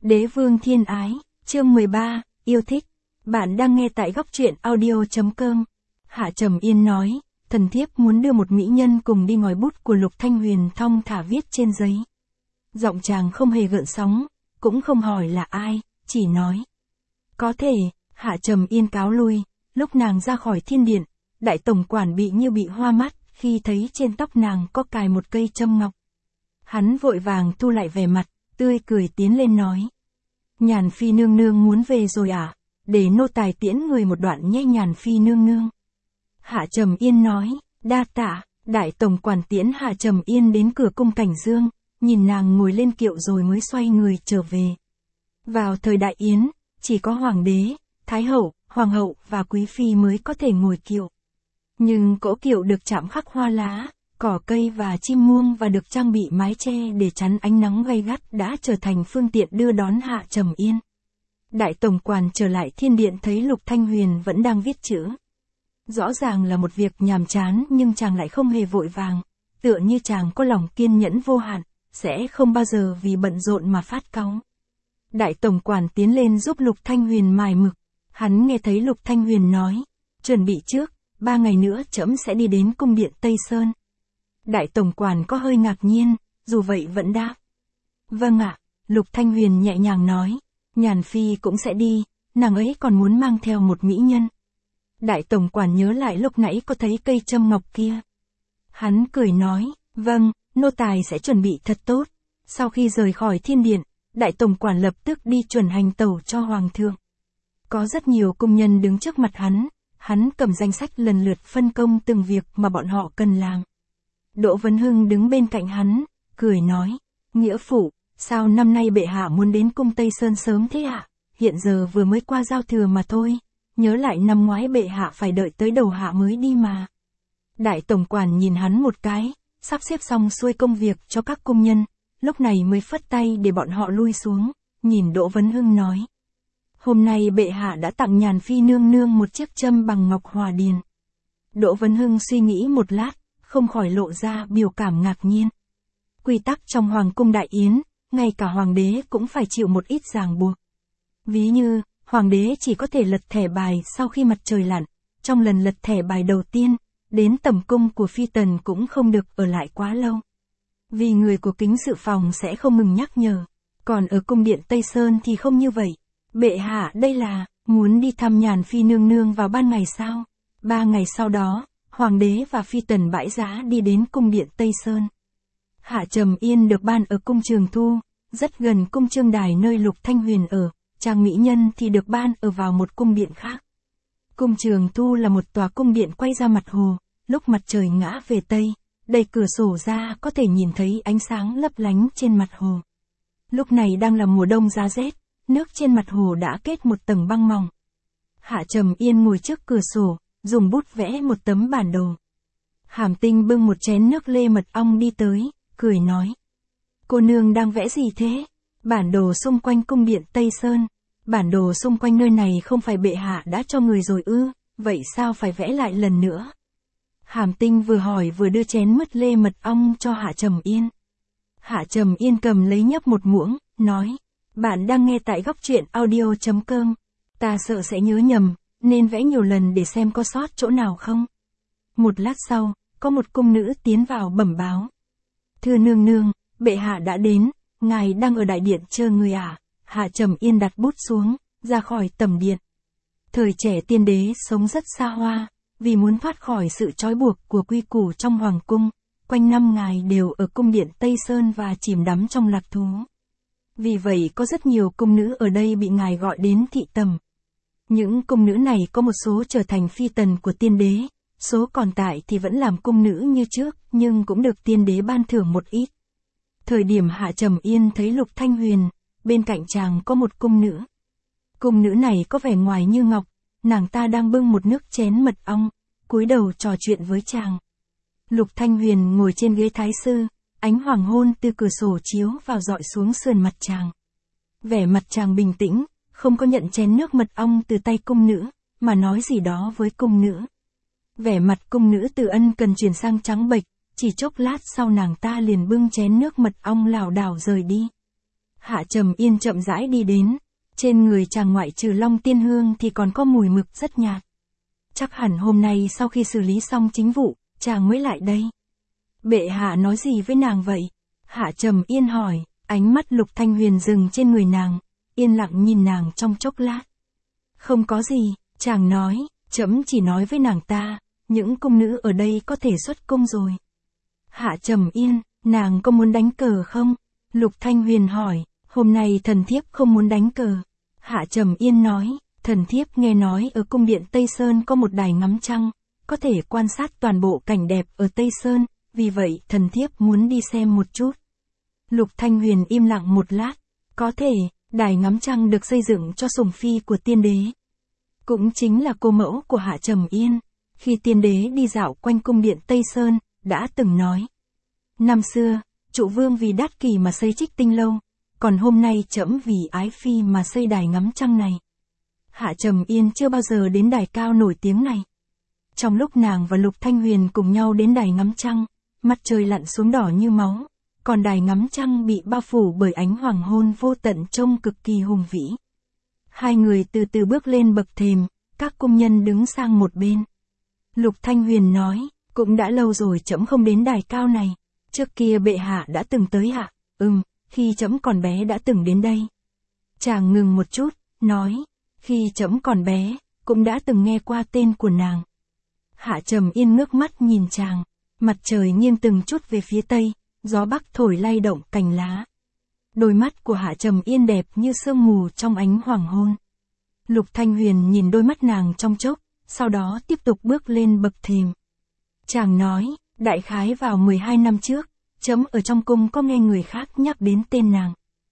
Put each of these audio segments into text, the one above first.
Đế vương thiên ái, chương 13, yêu thích. Bạn đang nghe tại góc truyện audio.com. Hạ Trầm Yên nói, thần thiếp muốn đưa một mỹ nhân cùng đi ngòi bút của Lục Thanh Huyền thong thả viết trên giấy. Giọng chàng không hề gợn sóng, cũng không hỏi là ai, chỉ nói. Có thể, Hạ Trầm Yên cáo lui, lúc nàng ra khỏi thiên điện, đại tổng quản bị như bị hoa mắt, khi thấy trên tóc nàng có cài một cây châm ngọc. Hắn vội vàng thu lại vẻ mặt, tươi cười tiến lên nói. Nhàn Phi nương nương muốn về rồi à? Để nô tài tiễn người một đoạn nhé Nhàn Phi nương nương. Hạ Trầm Yên nói, đa tạ. Đại tổng quản tiễn Hạ Trầm Yên đến cửa cung Cảnh Dương, nhìn nàng ngồi lên kiệu rồi mới xoay người trở về. Vào thời Đại Yến, chỉ có hoàng đế, thái hậu, hoàng hậu và quý phi mới có thể ngồi kiệu. Nhưng cỗ kiệu được chạm khắc hoa lá, cỏ cây và chim muông và được trang bị mái che để chắn ánh nắng gay gắt đã trở thành phương tiện đưa đón Hạ Trầm Yên. Đại tổng quản trở lại thiên điện thấy Lục Thanh Huyền vẫn đang viết chữ. Rõ ràng là một việc nhàm chán nhưng chàng lại không hề vội vàng, tựa như chàng có lòng kiên nhẫn vô hạn, sẽ không bao giờ vì bận rộn mà phát cáu. Đại tổng quản tiến lên giúp Lục Thanh Huyền mài mực, hắn nghe thấy Lục Thanh Huyền nói, chuẩn bị trước, 3 ngày nữa trẫm sẽ đi đến cung điện Tây Sơn. Đại tổng quản có hơi ngạc nhiên, dù vậy vẫn đáp. Vâng ạ, Lục Thanh Huyền nhẹ nhàng nói, Nhàn Phi cũng sẽ đi, nàng ấy còn muốn mang theo một mỹ nhân. Đại tổng quản nhớ lại lúc nãy có thấy cây châm ngọc kia. Hắn cười nói, vâng, nô tài sẽ chuẩn bị thật tốt. Sau khi rời khỏi thiên điện, đại tổng quản lập tức đi chuẩn hành tẩu cho hoàng thượng. Có rất nhiều công nhân đứng trước mặt hắn cầm danh sách lần lượt phân công từng việc mà bọn họ cần làm. Đỗ Vấn Hưng đứng bên cạnh hắn, cười nói, nghĩa phụ, sao năm nay bệ hạ muốn đến cung Tây Sơn sớm thế ạ? Hiện giờ vừa mới qua giao thừa mà thôi, nhớ lại năm ngoái bệ hạ phải đợi tới đầu hạ mới đi mà. Đại tổng quản nhìn hắn một cái, sắp xếp xong xuôi công việc cho các công nhân, lúc này mới phất tay để bọn họ lui xuống, nhìn Đỗ Vấn Hưng nói. Hôm nay bệ hạ đã tặng Nhàn Phi nương nương một chiếc châm bằng ngọc hòa điền. Đỗ Vấn Hưng suy nghĩ một lát, không khỏi lộ ra biểu cảm ngạc nhiên. Quy tắc trong Hoàng cung Đại Yến, ngay cả hoàng đế cũng phải chịu một ít ràng buộc. Ví như, hoàng đế chỉ có thể lật thẻ bài sau khi mặt trời lặn, trong lần lật thẻ bài đầu tiên, đến tẩm cung của phi tần cũng không được ở lại quá lâu. Vì người của kính sự phòng sẽ không ngừng nhắc nhở, còn ở cung điện Tây Sơn thì không như vậy. Bệ hạ đây là, muốn đi thăm Nhàn Phi nương nương vào ban ngày sao? 3 ngày sau đó, hoàng đế và phi tần bãi giá đi đến cung điện Tây Sơn. Hạ Trầm Yên được ban ở cung Trường Thu, rất gần cung Trương Đài nơi Lục Thanh Huyền ở, chàng mỹ nhân thì được ban ở vào một cung điện khác. Cung Trường Thu là một tòa cung điện quay ra mặt hồ, lúc mặt trời ngã về Tây, đẩy cửa sổ ra có thể nhìn thấy ánh sáng lấp lánh trên mặt hồ. Lúc này đang là mùa đông giá rét, nước trên mặt hồ đã kết một tầng băng mỏng. Hạ Trầm Yên ngồi trước cửa sổ, dùng bút vẽ một tấm bản đồ. Hàm Tinh bưng một chén nước lê mật ong đi tới, cười nói. Cô nương đang vẽ gì thế? Bản đồ xung quanh cung điện Tây Sơn. Bản đồ xung quanh nơi này không phải bệ hạ đã cho người rồi ư, vậy sao phải vẽ lại lần nữa? Hàm Tinh vừa hỏi vừa đưa chén mứt lê mật ong cho Hạ Trầm Yên. Hạ Trầm Yên cầm lấy nhấp một muỗng, nói. Bạn đang nghe tại góc truyện audio.com. Ta sợ sẽ nhớ nhầm, nên vẽ nhiều lần để xem có sót chỗ nào không. Một lát sau, có một cung nữ tiến vào bẩm báo. Thưa nương nương, bệ hạ đã đến, ngài đang ở đại điện chờ người à? Hạ Trầm Yên đặt bút xuống, ra khỏi tầm điện. Thời trẻ tiên đế sống rất xa hoa, vì muốn thoát khỏi sự trói buộc của quy củ trong hoàng cung, quanh năm ngài đều ở cung điện Tây Sơn và chìm đắm trong lạc thú. Vì vậy có rất nhiều cung nữ ở đây bị ngài gọi đến thị tầm. Những cung nữ này có một số trở thành phi tần của tiên đế, số còn lại thì vẫn làm cung nữ như trước, nhưng cũng được tiên đế ban thưởng một ít. Thời điểm Hạ Trầm Yên thấy Lục Thanh Huyền, bên cạnh chàng có một cung nữ. Cung nữ này có vẻ ngoài như ngọc, nàng ta đang bưng một nước chén mật ong, cúi đầu trò chuyện với chàng. Lục Thanh Huyền ngồi trên ghế thái sư, ánh hoàng hôn từ cửa sổ chiếu vào dọi xuống sườn mặt chàng. Vẻ mặt chàng bình tĩnh, không có nhận chén nước mật ong từ tay cung nữ, mà nói gì đó với cung nữ. Vẻ mặt cung nữ từ ân cần chuyển sang trắng bệch, chỉ chốc lát sau nàng ta liền bưng chén nước mật ong lảo đảo rời đi. Hạ Trầm Yên chậm rãi đi đến, trên người chàng ngoại trừ long tiên hương thì còn có mùi mực rất nhạt. Chắc hẳn hôm nay sau khi xử lý xong chính vụ, chàng mới lại đây. Bệ hạ nói gì với nàng vậy? Hạ Trầm Yên hỏi, ánh mắt Lục Thanh Huyền dừng trên người nàng, yên lặng nhìn nàng trong chốc lát. Không có gì, chàng nói, trẫm chỉ nói với nàng ta, những cung nữ ở đây có thể xuất cung rồi. Hạ Trầm Yên, nàng có muốn đánh cờ không? Lục Thanh Huyền hỏi, hôm nay thần thiếp không muốn đánh cờ. Hạ Trầm Yên nói, thần thiếp nghe nói ở cung điện Tây Sơn có một đài ngắm trăng, có thể quan sát toàn bộ cảnh đẹp ở Tây Sơn, vì vậy thần thiếp muốn đi xem một chút. Lục Thanh Huyền im lặng một lát, có thể, đài ngắm trăng được xây dựng cho sủng phi của tiên đế. Cũng chính là cô mẫu của Hạ Trầm Yên, khi tiên đế đi dạo quanh cung điện Tây Sơn, đã từng nói. Năm xưa, trụ vương vì Đát Kỷ mà xây Trích Tinh Lâu, còn hôm nay trẫm vì ái phi mà xây đài ngắm trăng này. Hạ Trầm Yên chưa bao giờ đến đài cao nổi tiếng này. Trong lúc nàng và Lục Thanh Huyền cùng nhau đến đài ngắm trăng, mặt trời lặn xuống đỏ như máu, còn đài ngắm trăng bị bao phủ bởi ánh hoàng hôn vô tận trông cực kỳ hùng vĩ. Hai người từ từ bước lên bậc thềm, các cung nhân đứng sang một bên. Lục Thanh Huyền nói, cũng đã lâu rồi trẫm không đến đài cao này, trước kia bệ hạ đã từng tới ạ. Khi trẫm còn bé đã từng đến đây. Chàng ngừng một chút, nói, khi trẫm còn bé, cũng đã từng nghe qua tên của nàng. Hạ Trầm Yên ngước mắt nhìn chàng, mặt trời nghiêng từng chút về phía tây, gió bắc thổi lay động cành lá. Đôi mắt của Hạ Trầm Yên đẹp như sương mù trong ánh hoàng hôn. Lục Thanh Huyền nhìn đôi mắt nàng trong chốc, sau đó tiếp tục bước lên bậc thềm. Chàng nói, đại khái vào 12 năm trước, trẫm ở trong cung có nghe người khác nhắc đến tên nàng.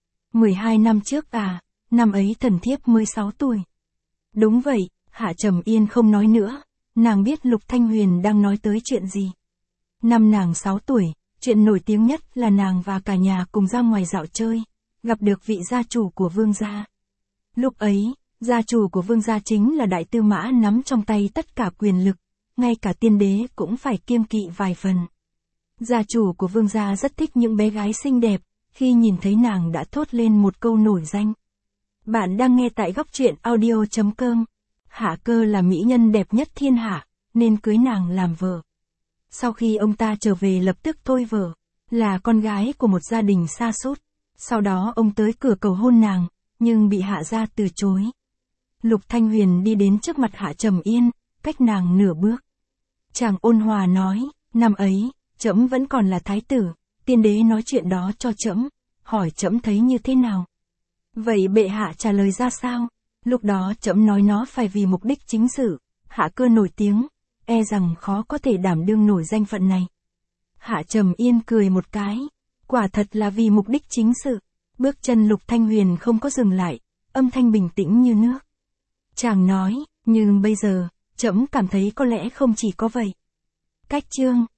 12 năm trước à, năm ấy thần thiếp mới 6 tuổi. Đúng vậy, Hạ Trầm Yên không nói nữa, nàng biết Lục Thanh Huyền đang nói tới chuyện gì. Năm nàng 6 tuổi, chuyện nổi tiếng nhất là nàng và cả nhà cùng ra ngoài dạo chơi, gặp được vị gia chủ của vương gia. Lúc ấy, gia chủ của vương gia chính là đại tư mã nắm trong tay tất cả quyền lực, ngay cả tiên đế cũng phải kiêng kỵ vài phần. Gia chủ của vương gia rất thích những bé gái xinh đẹp, khi nhìn thấy nàng đã thốt lên một câu nổi danh. Bạn đang nghe tại góc truyện audio.com. Hạ Cơ là mỹ nhân đẹp nhất thiên hạ, nên cưới nàng làm vợ. Sau khi ông ta trở về lập tức thôi vợ, là con gái của một gia đình xa xốt. Sau đó ông tới cửa cầu hôn nàng, nhưng bị Hạ gia từ chối. Lục Thanh Huyền đi đến trước mặt Hạ Trầm Yên, cách nàng nửa bước. Chàng ôn hòa nói, năm ấy, trẫm vẫn còn là thái tử, tiên đế nói chuyện đó cho trẫm, hỏi trẫm thấy như thế nào. Vậy bệ hạ trả lời ra sao? Lúc đó trẫm nói nó phải vì mục đích chính sự, Hạ Cơ nổi tiếng, e rằng khó có thể đảm đương nổi danh phận này. Hạ Trầm Yên cười một cái, quả thật là vì mục đích chính sự. Bước chân Lục Thanh Huyền không có dừng lại, âm thanh bình tĩnh như nước. Chàng nói, nhưng bây giờ, trẫm cảm thấy có lẽ không chỉ có vậy. Cách chương